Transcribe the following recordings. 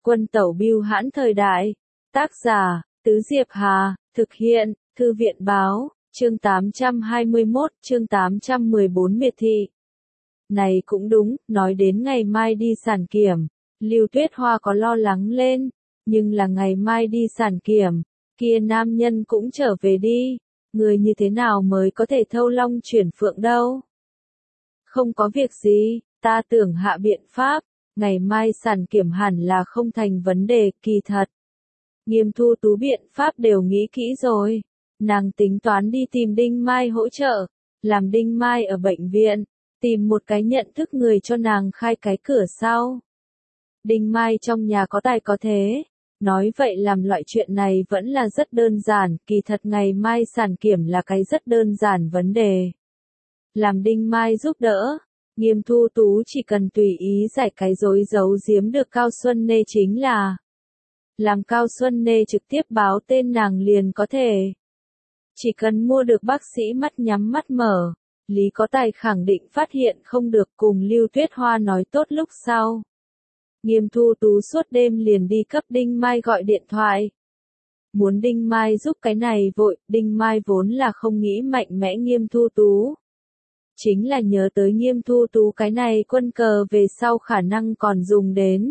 Quân tẩu bưu hãn thời đại. Tác giả, Tứ Diệp Hà, thực hiện, Thư viện báo, chương 821, chương 814 miệt thị. Này cũng đúng, nói đến ngày mai đi sản kiểm, Lưu Tuyết Hoa có lo lắng lên, nhưng là ngày mai đi sản kiểm, kia nam nhân cũng trở về đi, người như thế nào mới có thể thâu long chuyển phượng đâu. Không có việc gì, ta tưởng hạ biện pháp, ngày mai sản kiểm hẳn là không thành vấn đề, kỳ thật. Nghiêm Thu Tú biện pháp đều nghĩ kỹ rồi, nàng tính toán đi tìm Đinh Mai hỗ trợ, làm Đinh Mai ở bệnh viện, tìm một cái nhận thức người cho nàng khai cái cửa sau. Đinh Mai trong nhà có tài có thế, nói vậy làm loại chuyện này vẫn là rất đơn giản, kỳ thật ngày mai sản kiểm là cái rất đơn giản vấn đề. Làm Đinh Mai giúp đỡ, Nghiêm Thu Tú chỉ cần tùy ý giải cái dối giấu giếm được Cao Xuân Nê chính là làm Cao Xuân Nê trực tiếp báo tên nàng liền có thể. Chỉ cần mua được bác sĩ mắt nhắm mắt mở, Lý Có Tài khẳng định phát hiện không được cùng Lưu Tuyết Hoa nói tốt lúc sau. Nghiêm Thu Tú suốt đêm liền đi cấp Đinh Mai gọi điện thoại. Muốn Đinh Mai giúp cái này vội, Đinh Mai vốn là không nghĩ mạnh mẽ Nghiêm Thu Tú. Chính là nhớ tới Nghiêm Thu Tú cái này quân cờ về sau khả năng còn dùng đến.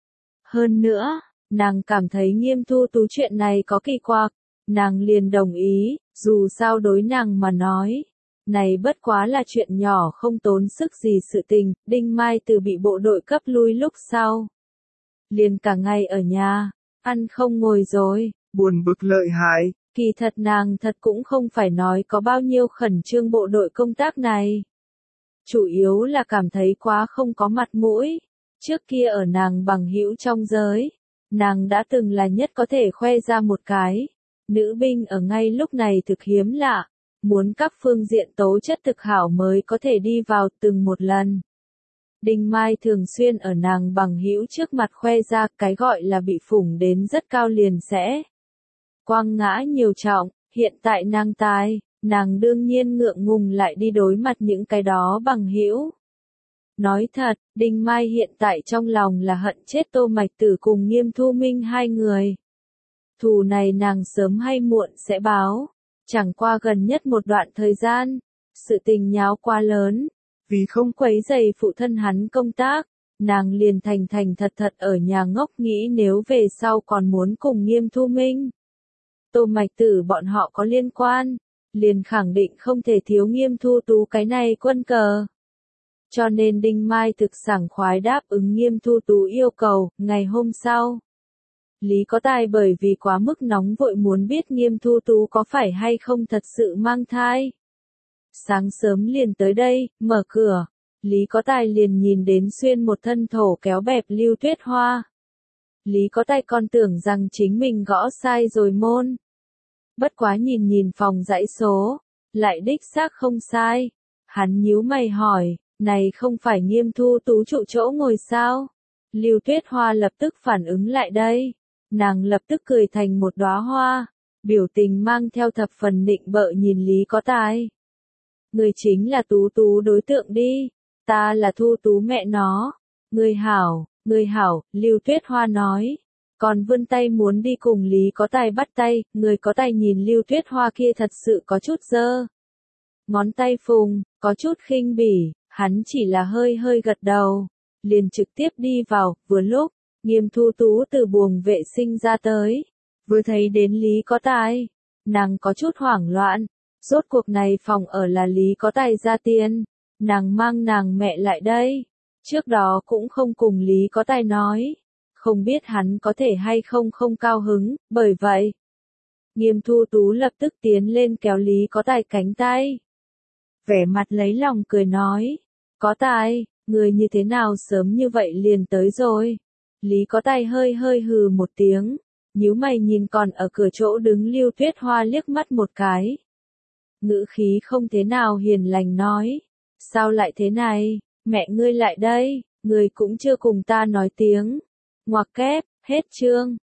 Hơn nữa, nàng cảm thấy Nghiêm Thu Tú chuyện này có kỳ quặc, nàng liền đồng ý, dù sao đối nàng mà nói. Này bất quá là chuyện nhỏ không tốn sức gì sự tình, Đinh Mai từ bị bộ đội cấp lui lúc sau. Liền cả ngày ở nhà, ăn không ngồi rồi, buồn bực lợi hại. Kỳ thật nàng thật cũng không phải nói có bao nhiêu khẩn trương bộ đội công tác này. Chủ yếu là cảm thấy quá không có mặt mũi. Trước kia ở nàng bằng hữu trong giới, nàng đã từng là nhất có thể khoe ra một cái. Nữ binh ở ngay lúc này thực hiếm lạ, muốn các phương diện tố chất thực hảo mới có thể đi vào từng một lần. Đinh Mai thường xuyên ở nàng bằng hữu trước mặt khoe ra cái gọi là bị phủng đến rất cao liền sẽ quang ngã nhiều trọng, hiện tại nàng tài, nàng đương nhiên ngượng ngùng lại đi đối mặt những cái đó bằng hữu. Nói thật, Đinh Mai hiện tại trong lòng là hận chết Tô Mạch Tử cùng Nghiêm Thu Minh hai người. Thù này nàng sớm hay muộn sẽ báo, chẳng qua gần nhất một đoạn thời gian, sự tình nháo quá lớn, vì không quấy rầy phụ thân hắn công tác, nàng liền thành thật ở nhà ngốc nghĩ nếu về sau còn muốn cùng Nghiêm Thu Minh. Tô Mạch Tử bọn họ có liên quan, liền khẳng định không thể thiếu Nghiêm Thu Tú cái này quân cờ. Cho nên Đinh Mai thực sảng khoái đáp ứng Nghiêm Thu Tú yêu cầu, ngày hôm sau. Lý Có Tài bởi vì quá mức nóng vội muốn biết Nghiêm Thu Tú có phải hay không thật sự mang thai. Sáng sớm liền tới đây, mở cửa, Lý Có Tài liền nhìn đến xuyên một thân thổ kéo bẹp Lưu Tuyết Hoa. Lý Có Tài còn tưởng rằng chính mình gõ sai rồi môn. Bất quá nhìn phòng dãy số, lại đích xác không sai. Hắn nhíu mày hỏi, này không phải Nghiêm Thu Tú trụ chỗ ngồi sao? Lưu Tuyết Hoa lập tức phản ứng lại đây. Nàng lập tức cười thành một đóa hoa, biểu tình mang theo thập phần nịnh bợ nhìn Lý Có Tài. Người chính là Tú Tú đối tượng đi, ta là Thu Tú mẹ nó. Người hảo, Lưu Tuyết Hoa nói. Còn vươn tay muốn đi cùng Lý Có Tài bắt tay, người Có Tài nhìn Lưu Tuyết Hoa kia thật sự có chút dơ. Ngón tay phùng, có chút khinh bỉ, hắn chỉ là hơi gật đầu, liền trực tiếp đi vào, vừa lúc, Nghiêm Thu Tú từ buồng vệ sinh ra tới, vừa thấy đến Lý Có Tài, nàng có chút hoảng loạn, rốt cuộc này phòng ở là Lý Có Tài ra tiền, nàng mang nàng mẹ lại đây, trước đó cũng không cùng Lý Có Tài nói. Không biết hắn có thể hay không cao hứng, bởi vậy. Nghiêm Thu Tú lập tức tiến lên kéo Lý Có Tài cánh tay. Vẻ mặt lấy lòng cười nói, Có Tài, người như thế nào sớm như vậy liền tới rồi. Lý Có Tài hơi hừ một tiếng, nhíu mày nhìn còn ở cửa chỗ đứng Lưu Tuyết Hoa liếc mắt một cái. Ngữ khí không thế nào hiền lành nói, sao lại thế này, mẹ ngươi lại đây, ngươi cũng chưa cùng ta nói tiếng. Ngoặc kép, hết chương.